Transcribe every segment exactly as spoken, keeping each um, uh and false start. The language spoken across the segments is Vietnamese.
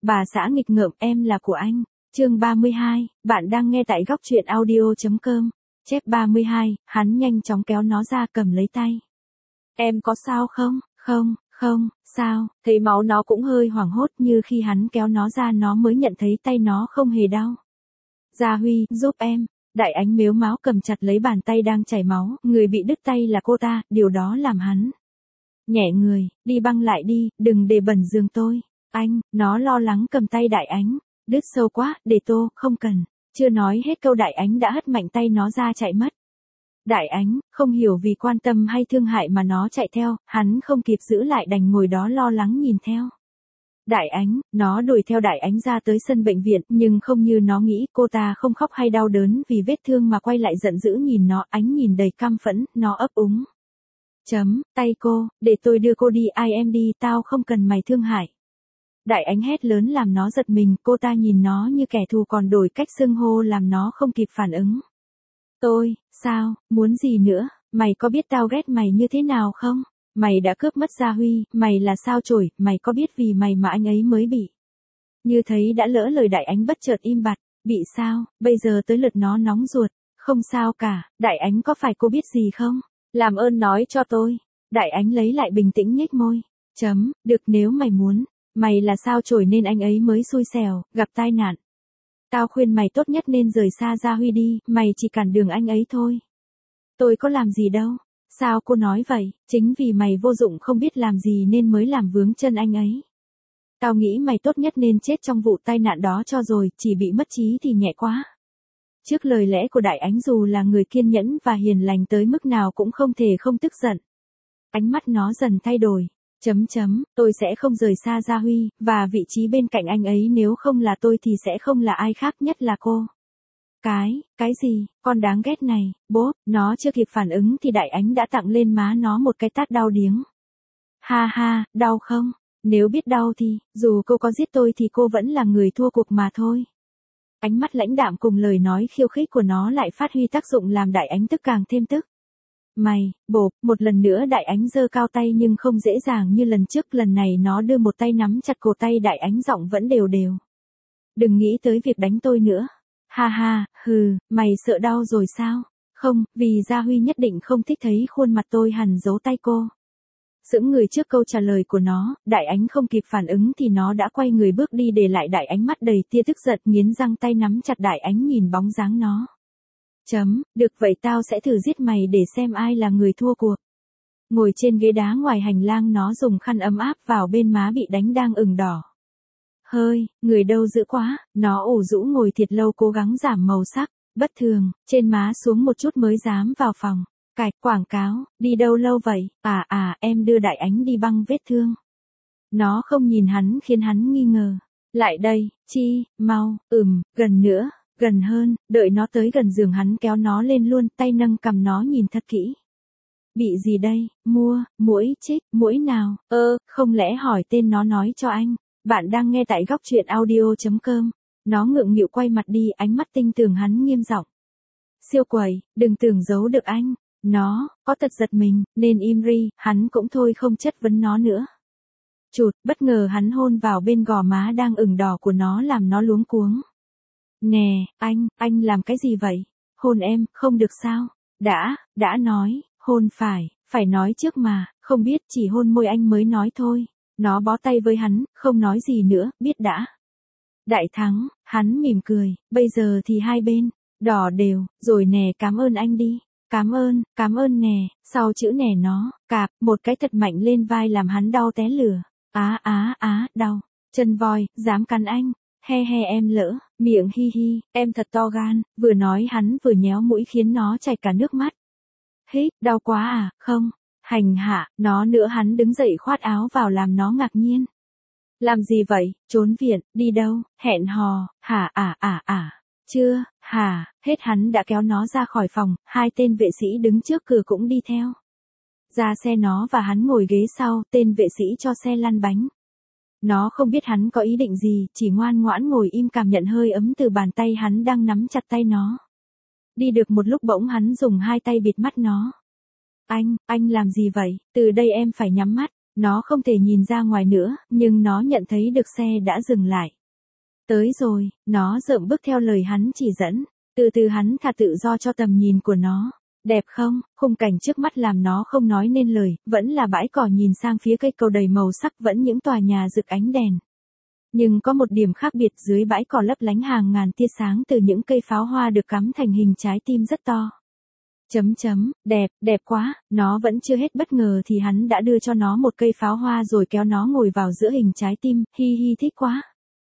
Bà xã nghịch ngợm, em là của anh. Chương ba mươi hai, bạn đang nghe tại góc truyện audio.com. Chép ba mươi hai, hắn nhanh chóng kéo nó ra cầm lấy tay. Em có sao không? Không, không, sao? Thấy máu nó cũng hơi hoảng hốt, như khi hắn kéo nó ra nó mới nhận thấy tay nó không hề đau. Gia Huy, giúp em. Đại Ánh mếu máo cầm chặt lấy bàn tay đang chảy máu, người bị đứt tay là cô ta, điều đó làm hắn nhẹ người, đi băng lại đi, đừng để bẩn giường tôi. Anh, nó lo lắng cầm tay Đại Ánh. Đứt sâu quá, để tô, không cần. Chưa nói hết câu Đại Ánh đã hất mạnh tay nó ra chạy mất. Đại Ánh, không hiểu vì quan tâm hay thương hại mà nó chạy theo, hắn không kịp giữ lại đành ngồi đó lo lắng nhìn theo. Đại Ánh, nó đuổi theo Đại Ánh ra tới sân bệnh viện, nhưng không như nó nghĩ, cô ta không khóc hay đau đớn vì vết thương mà quay lại giận dữ nhìn nó, ánh nhìn đầy căm phẫn, nó ấp úng. Chấm, tay cô, để tôi đưa cô đi, ai em đi, tao không cần mày thương hại. Đại Ánh hét lớn làm nó giật mình, cô ta nhìn nó như kẻ thù còn đổi cách xưng hô làm nó không kịp phản ứng. Tôi, sao, muốn gì nữa, mày có biết tao ghét mày như thế nào không? Mày đã cướp mất Gia Huy, mày là sao chổi, mày có biết vì mày mà anh ấy mới bị. Như thấy đã lỡ lời Đại Ánh bất chợt im bặt, bị sao, bây giờ tới lượt nó nóng ruột, không sao cả, Đại Ánh có phải cô biết gì không? Làm ơn nói cho tôi. Đại Ánh lấy lại bình tĩnh nhếch môi. Chấm, được nếu mày muốn. Mày là sao chổi nên anh ấy mới xui xẻo, gặp tai nạn. Tao khuyên mày tốt nhất nên rời xa Gia Huy đi, mày chỉ cản đường anh ấy thôi. Tôi có làm gì đâu. Sao cô nói vậy, chính vì mày vô dụng không biết làm gì nên mới làm vướng chân anh ấy. Tao nghĩ mày tốt nhất nên chết trong vụ tai nạn đó cho rồi, chỉ bị mất trí thì nhẹ quá. Trước lời lẽ của Đại Ánh dù là người kiên nhẫn và hiền lành tới mức nào cũng không thể không tức giận. Ánh mắt nó dần thay đổi. Chấm chấm, tôi sẽ không rời xa Gia Huy, và vị trí bên cạnh anh ấy nếu không là tôi thì sẽ không là ai khác nhất là cô. Cái, cái gì, con đáng ghét này, bố, nó chưa kịp phản ứng thì Đại Ánh đã tặng lên má nó một cái tát đau điếng. Ha ha, đau không? Nếu biết đau thì, dù cô có giết tôi thì cô vẫn là người thua cuộc mà thôi. Ánh mắt lãnh đạm cùng lời nói khiêu khích của nó lại phát huy tác dụng làm Đại Ánh tức càng thêm tức. Mày, bộp, một lần nữa Đại Ánh giơ cao tay nhưng không dễ dàng như lần trước, lần này nó đưa một tay nắm chặt cổ tay Đại Ánh, giọng vẫn đều đều. Đừng nghĩ tới việc đánh tôi nữa. Ha ha, hừ, mày sợ đau rồi sao? Không, vì Gia Huy nhất định không thích thấy khuôn mặt tôi hằn dấu tay cô. Sững người trước câu trả lời của nó, Đại Ánh không kịp phản ứng thì nó đã quay người bước đi để lại Đại Ánh mắt đầy tia tức giận, nghiến răng tay nắm chặt Đại Ánh nhìn bóng dáng nó. Chấm, được vậy tao sẽ thử giết mày để xem ai là người thua cuộc. Ngồi trên ghế đá ngoài hành lang nó dùng khăn ấm áp vào bên má bị đánh đang ửng đỏ. Hơi, người đâu dữ quá, nó ủ rũ ngồi thiệt lâu cố gắng giảm màu sắc, bất thường, trên má xuống một chút mới dám vào phòng. Cạch, quảng cáo, đi đâu lâu vậy, à à, em đưa Đại Ánh đi băng vết thương. Nó không nhìn hắn khiến hắn nghi ngờ. Lại đây, chi, mau, ừm, gần nữa, gần hơn, đợi nó tới gần giường hắn kéo nó lên luôn, tay nâng cầm nó nhìn thật kỹ. Bị gì đây, mua, muỗi chích, muỗi nào, ơ, không lẽ hỏi tên nó nói cho anh. Bạn đang nghe tại góc truyện audio.com. Nó ngượng nghịu quay mặt đi, ánh mắt tinh tường hắn nghiêm giọng. Siêu quẩy, đừng tưởng giấu được anh. Nó, có tật giật mình, nên im ri, hắn cũng thôi không chất vấn nó nữa. Chụt, bất ngờ hắn hôn vào bên gò má đang ửng đỏ của nó làm nó luống cuống. Nè, anh, anh làm cái gì vậy? Hôn em, không được sao? Đã, đã nói, hôn phải, phải nói trước mà, không biết chỉ hôn môi anh mới nói thôi. Nó bó tay với hắn, không nói gì nữa, biết đã. Đại thắng, hắn mỉm cười, bây giờ thì hai bên, đỏ đều, rồi nè cảm ơn anh đi. Cảm ơn, cảm ơn nè, sau chữ nè nó, cạp, một cái thật mạnh lên vai làm hắn đau té lửa. Á á á, đau, chân voi, dám cắn anh, he he em lỡ, miệng hi hi, em thật to gan, vừa nói hắn vừa nhéo mũi khiến nó chảy cả nước mắt. Hít, đau quá à, không, hành hạ, nó nữa hắn đứng dậy khoát áo vào làm nó ngạc nhiên. Làm gì vậy, trốn viện, đi đâu, hẹn hò, hả à à à, chưa, hả, hết hắn đã kéo nó ra khỏi phòng, hai tên vệ sĩ đứng trước cửa cũng đi theo. Ra xe nó và hắn ngồi ghế sau, tên vệ sĩ cho xe lăn bánh. Nó không biết hắn có ý định gì, chỉ ngoan ngoãn ngồi im cảm nhận hơi ấm từ bàn tay hắn đang nắm chặt tay nó. Đi được một lúc bỗng hắn dùng hai tay bịt mắt nó. Anh, anh làm gì vậy, từ đây em phải nhắm mắt. Nó không thể nhìn ra ngoài nữa, nhưng nó nhận thấy được xe đã dừng lại. Tới rồi, nó dợm bước theo lời hắn chỉ dẫn. Từ từ hắn thả tự do cho tầm nhìn của nó. Đẹp không? Khung cảnh trước mắt làm nó không nói nên lời, vẫn là bãi cỏ nhìn sang phía cây cầu đầy màu sắc, vẫn những tòa nhà rực ánh đèn. Nhưng có một điểm khác biệt, dưới bãi cỏ lấp lánh hàng ngàn tia sáng từ những cây pháo hoa được cắm thành hình trái tim rất to. Chấm chấm, đẹp, đẹp quá, nó vẫn chưa hết bất ngờ thì hắn đã đưa cho nó một cây pháo hoa rồi kéo nó ngồi vào giữa hình trái tim, hi hi thích quá.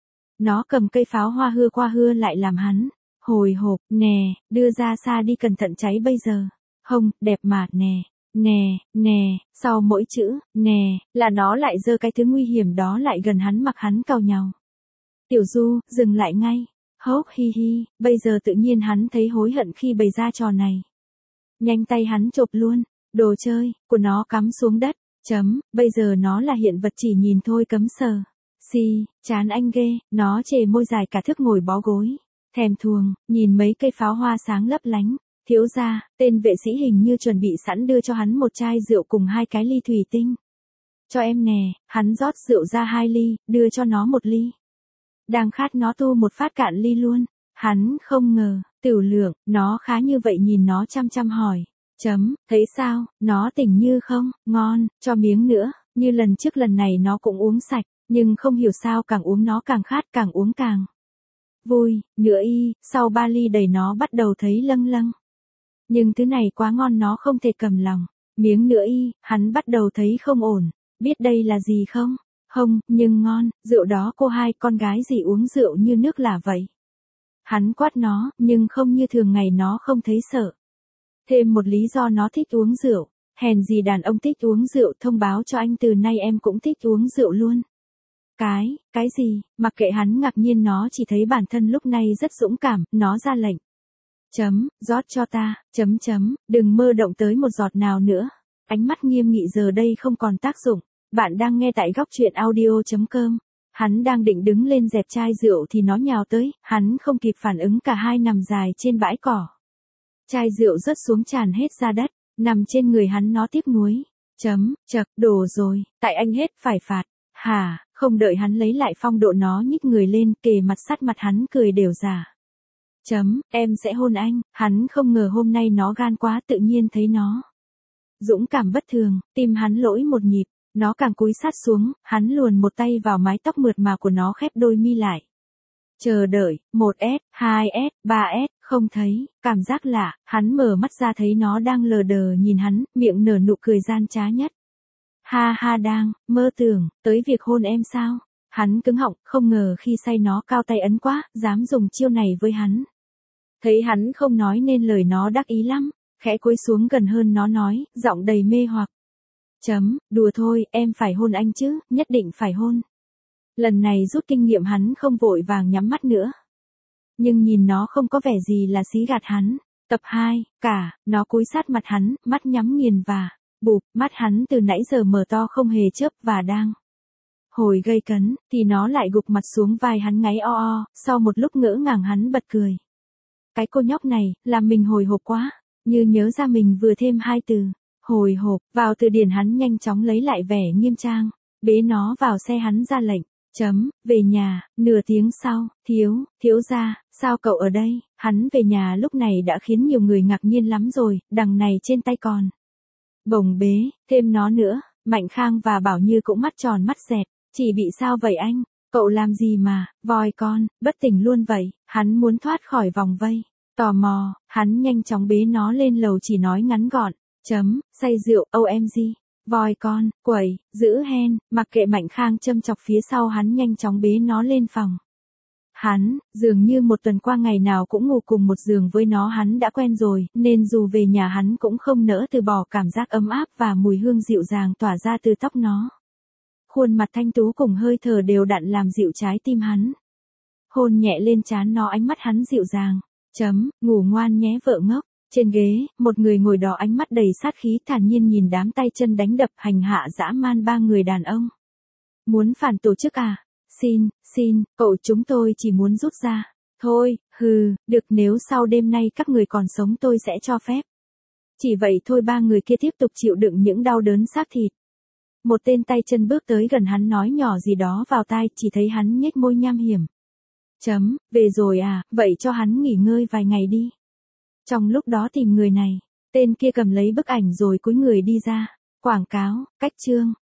Nó cầm cây pháo hoa hưa qua hưa lại làm hắn hồi hộp, nè, đưa ra xa đi cẩn thận cháy bây giờ. Hông, đẹp mà, nè, nè, nè, sau mỗi chữ, nè, là nó lại giơ cái thứ nguy hiểm đó lại gần hắn mặc hắn cào nhàu. Tiểu Du, dừng lại ngay. Hốc hi hi, bây giờ tự nhiên hắn thấy hối hận khi bày ra trò này. Nhanh tay hắn chộp luôn, đồ chơi, của nó cắm xuống đất, chấm, bây giờ nó là hiện vật chỉ nhìn thôi cấm sờ. Xì, chán anh ghê, nó chề môi dài cả thước ngồi bó gối. Thèm thuồng, nhìn mấy cây pháo hoa sáng lấp lánh. Thiếu gia, tên vệ sĩ hình như chuẩn bị sẵn đưa cho hắn một chai rượu cùng hai cái ly thủy tinh. Cho em nè, hắn rót rượu ra hai ly, đưa cho nó một ly. Đang khát nó tu một phát cạn ly luôn. Hắn không ngờ, Tiểu Lượng, nó khá như vậy nhìn nó chăm chăm hỏi. Chấm, thấy sao, nó tỉnh như không, ngon, cho miếng nữa, như lần trước lần này nó cũng uống sạch, nhưng không hiểu sao càng uống nó càng khát càng uống càng vui, nữa y, sau ba ly đầy nó bắt đầu thấy lâng lâng. Nhưng thứ này quá ngon nó không thể cầm lòng, miếng nữa y, hắn bắt đầu thấy không ổn, biết đây là gì không? Không, nhưng ngon, rượu đó cô hai con gái gì uống rượu như nước là vậy. Hắn quát nó, nhưng không như thường ngày nó không thấy sợ. Thêm một lý do nó thích uống rượu, hèn gì đàn ông thích uống rượu, thông báo cho anh từ nay em cũng thích uống rượu luôn. Cái, cái gì, mặc kệ hắn ngạc nhiên nó chỉ thấy bản thân lúc này rất dũng cảm, nó ra lệnh. Chấm, rót cho ta, chấm chấm, đừng mơ động tới một giọt nào nữa. Ánh mắt nghiêm nghị giờ đây không còn tác dụng. Bạn đang nghe tại góc truyện audio chấm com. Hắn đang định đứng lên dẹp chai rượu thì nó nhào tới, hắn không kịp phản ứng cả hai nằm dài trên bãi cỏ. Chai rượu rớt xuống tràn hết ra đất, nằm trên người hắn nó tiếc nuối. Chấm, chật, đổ rồi, tại anh hết phải phạt. Hả, không đợi hắn lấy lại phong độ nó nhích người lên kề mặt sát mặt hắn cười đều giả. Chấm, em sẽ hôn anh, hắn không ngờ hôm nay nó gan quá tự nhiên thấy nó. Dũng cảm bất thường, tim hắn lỗi một nhịp, nó càng cúi sát xuống, hắn luồn một tay vào mái tóc mượt mà của nó khép đôi mi lại. Chờ đợi, một S, hai S, ba S, không thấy, cảm giác lạ, hắn mở mắt ra thấy nó đang lờ đờ nhìn hắn, miệng nở nụ cười gian trá nhất. Ha ha đang, mơ tưởng, tới việc hôn em sao? Hắn cứng họng, không ngờ khi say nó cao tay ấn quá, dám dùng chiêu này với hắn. Thấy hắn không nói nên lời nó đắc ý lắm, khẽ cúi xuống gần hơn nó nói, giọng đầy mê hoặc. Chấm, đùa thôi, em phải hôn anh chứ, nhất định phải hôn. Lần này rút kinh nghiệm hắn không vội vàng nhắm mắt nữa. Nhưng nhìn nó không có vẻ gì là xí gạt hắn. Tập hai, cả, nó cúi sát mặt hắn, mắt nhắm nghiền và, bụp, mắt hắn từ nãy giờ mở to không hề chớp và đang hồi gây cấn, thì nó lại gục mặt xuống vai hắn ngáy o o, sau một lúc ngỡ ngàng hắn bật cười. Cái cô nhóc này, làm mình hồi hộp quá, như nhớ ra mình vừa thêm hai từ, hồi hộp, vào từ điển hắn nhanh chóng lấy lại vẻ nghiêm trang, bế nó vào xe hắn ra lệnh, chấm, về nhà, nửa tiếng sau, thiếu, thiếu gia, sao cậu ở đây, hắn về nhà lúc này đã khiến nhiều người ngạc nhiên lắm rồi, đằng này trên tay còn bồng bế, thêm nó nữa, Mạnh Khang và Bảo Như cũng mắt tròn mắt dẹt, chỉ bị sao vậy anh, cậu làm gì mà, voi con, bất tỉnh luôn vậy, hắn muốn thoát khỏi vòng vây, tò mò, hắn nhanh chóng bế nó lên lầu chỉ nói ngắn gọn, chấm, say rượu, ô em giê, voi con, quẩy, giữ hen, mặc kệ Mạnh Khang châm chọc phía sau hắn nhanh chóng bế nó lên phòng. Hắn, dường như một tuần qua ngày nào cũng ngủ cùng một giường với nó hắn đã quen rồi, nên dù về nhà hắn cũng không nỡ từ bỏ cảm giác ấm áp và mùi hương dịu dàng tỏa ra từ tóc nó. Khuôn mặt thanh tú cùng hơi thở đều đặn làm dịu trái tim hắn. Hôn nhẹ lên trán nó ánh mắt hắn dịu dàng. Chấm, ngủ ngoan nhé vợ ngốc. Trên ghế, một người ngồi đó ánh mắt đầy sát khí thản nhiên nhìn đám tay chân đánh đập hành hạ dã man ba người đàn ông. Muốn phản tổ chức à? Xin, xin, cậu chúng tôi chỉ muốn rút ra. Thôi, hừ, được nếu sau đêm nay các người còn sống tôi sẽ cho phép. Chỉ vậy thôi ba người kia tiếp tục chịu đựng những đau đớn xác thịt. Một tên tay chân bước tới gần hắn nói nhỏ gì đó vào tai, chỉ thấy hắn nhếch môi nham hiểm. Chấm, về rồi à, vậy cho hắn nghỉ ngơi vài ngày đi. Trong lúc đó tìm người này, tên kia cầm lấy bức ảnh rồi cúi người đi ra. Quảng cáo, cách chương.